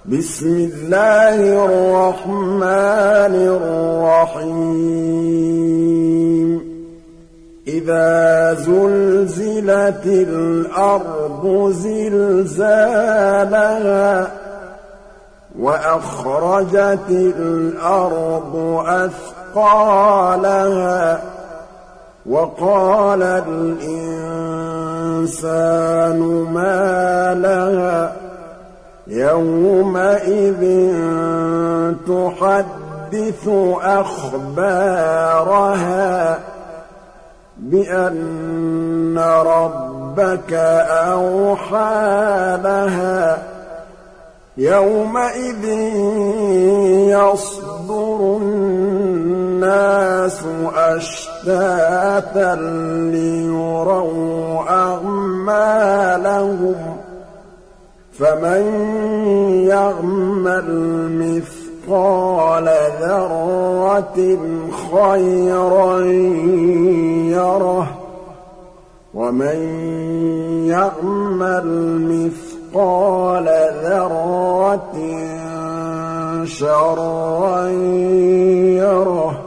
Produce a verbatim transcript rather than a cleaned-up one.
بسم الله الرحمن الرحيم إذا زلزلت الأرض زلزالها وأخرجت الأرض أثقالها وقال الإنسان ما لها يومئذ تحدث أخبارها بأن ربك أوحى لها يومئذ يصدر الناس أشتاتا ليروا أعمالهم فمن يعمل مثقال ذرة خيرا يره ومن يعمل مثقال ذرة شرا يره